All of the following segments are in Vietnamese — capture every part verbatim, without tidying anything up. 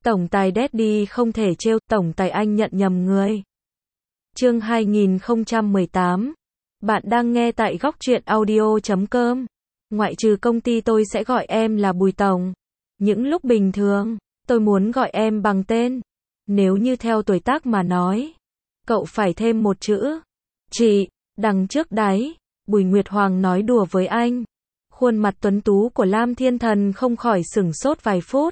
Tổng tài Daddy không thể trêu, tổng tài anh nhận nhầm người. Chương hai nghìn không trăm mười tám. Bạn đang nghe tại góc truyện audio chấm com. Ngoại trừ công ty tôi sẽ gọi em là Bùi Tổng. Những lúc bình thường, tôi muốn gọi em bằng tên. Nếu như theo tuổi tác mà nói, cậu phải thêm một chữ. Chị, đằng trước đáy, Bùi Nguyệt Hoàng nói đùa với anh. Khuôn mặt tuấn tú của Lam Thiên Thần không khỏi sửng sốt vài phút.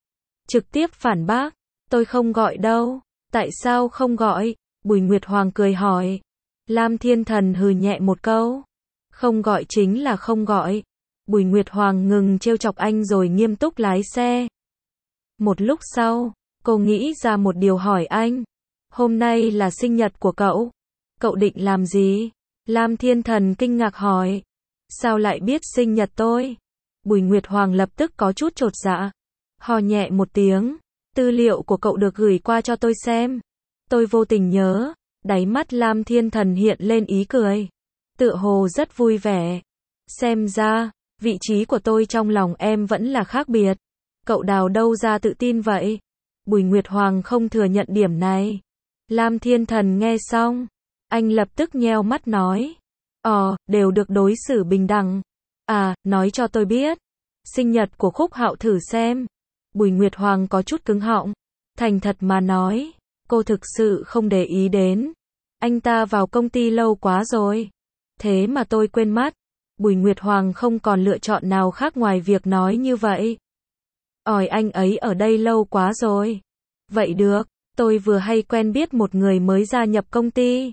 Trực tiếp phản bác, tôi không gọi đâu. Tại sao không gọi? Bùi Nguyệt Hoàng cười hỏi. Lam Thiên Thần hừ nhẹ một câu. Không gọi chính là không gọi. Bùi Nguyệt Hoàng ngừng trêu chọc anh rồi nghiêm túc lái xe. Một lúc sau, cô nghĩ ra một điều hỏi anh. Hôm nay là sinh nhật của cậu. Cậu định làm gì? Lam Thiên Thần kinh ngạc hỏi. Sao lại biết sinh nhật tôi? Bùi Nguyệt Hoàng lập tức có chút chột dạ. Hò nhẹ một tiếng. Tư liệu của cậu được gửi qua cho tôi xem. Tôi vô tình nhớ. Đáy mắt Lam Thiên Thần hiện lên ý cười. Tựa hồ rất vui vẻ. Xem ra, vị trí của tôi trong lòng em vẫn là khác biệt. Cậu đào đâu ra tự tin vậy? Bùi Nguyệt Hoàng không thừa nhận điểm này. Lam Thiên Thần nghe xong. Anh lập tức nheo mắt nói. Ờ, đều được đối xử bình đẳng. À, nói cho tôi biết. Sinh nhật của Khúc Hạo thử xem. Bùi Nguyệt Hoàng có chút cứng họng. Thành thật mà nói, cô thực sự không để ý đến. Anh ta vào công ty lâu quá rồi. Thế mà tôi quên mất. Bùi Nguyệt Hoàng không còn lựa chọn nào khác ngoài việc nói như vậy. Ỏi anh ấy ở đây lâu quá rồi. Vậy được, tôi vừa hay quen biết một người mới gia nhập công ty.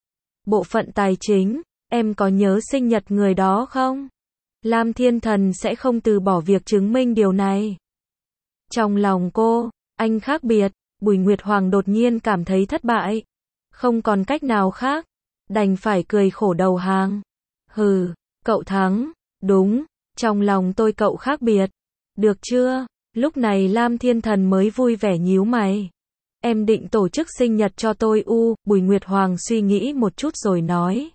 Bộ phận tài chính, em có nhớ sinh nhật người đó không? Lam Thiên Thần sẽ không từ bỏ việc chứng minh điều này. Trong lòng cô, anh khác biệt. Bùi Nguyệt Hoàng đột nhiên cảm thấy thất bại. Không còn cách nào khác. Đành phải cười khổ đầu hàng. Hừ, cậu thắng. Đúng, trong lòng tôi cậu khác biệt. Được chưa? Lúc này Lam Thiên Thần mới vui vẻ nhíu mày. Em định tổ chức sinh nhật cho tôi u, Bùi Nguyệt Hoàng suy nghĩ một chút rồi nói.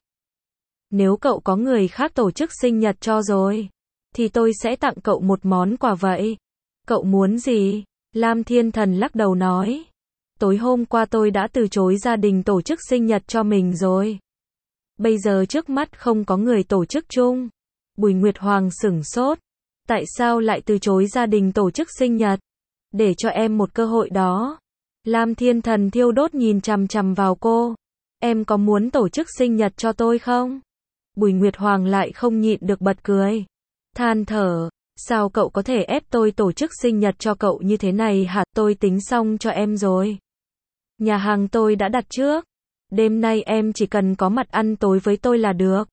Nếu cậu có người khác tổ chức sinh nhật cho rồi, thì tôi sẽ tặng cậu một món quà vậy. Cậu muốn gì? Lam Thiên Thần lắc đầu nói. Tối hôm qua tôi đã từ chối gia đình tổ chức sinh nhật cho mình rồi. Bây giờ trước mắt không có người tổ chức chung. Bùi Nguyệt Hoàng sửng sốt. Tại sao lại từ chối gia đình tổ chức sinh nhật? Để cho em một cơ hội đó. Lam Thiên Thần thiêu đốt nhìn chằm chằm vào cô. Em có muốn tổ chức sinh nhật cho tôi không? Bùi Nguyệt Hoàng lại không nhịn được bật cười. Than thở. Sao cậu có thể ép tôi tổ chức sinh nhật cho cậu như thế này hả? Tôi tính xong cho em rồi. Nhà hàng tôi đã đặt trước. Đêm nay em chỉ cần có mặt ăn tối với tôi là được.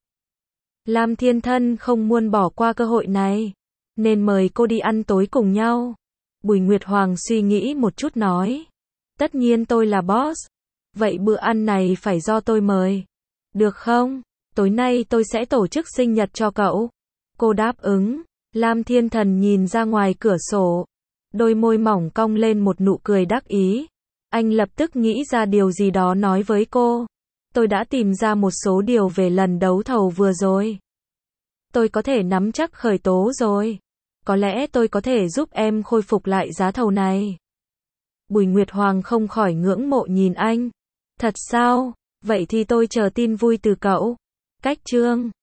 Lam Thiên Thần không muốn bỏ qua cơ hội này, nên mời cô đi ăn tối cùng nhau. Bùi Nguyệt Hoàng suy nghĩ một chút nói. Tất nhiên tôi là boss. Vậy bữa ăn này phải do tôi mời. Được không? Tối nay tôi sẽ tổ chức sinh nhật cho cậu. Cô đáp ứng. Lam Thiên Thần nhìn ra ngoài cửa sổ. Đôi môi mỏng cong lên một nụ cười đắc ý. Anh lập tức nghĩ ra điều gì đó nói với cô. Tôi đã tìm ra một số điều về lần đấu thầu vừa rồi. Tôi có thể nắm chắc khởi tố rồi. Có lẽ tôi có thể giúp em khôi phục lại giá thầu này. Bùi Nguyệt Hoàng không khỏi ngưỡng mộ nhìn anh. Thật sao? Vậy thì tôi chờ tin vui từ cậu. Cách chương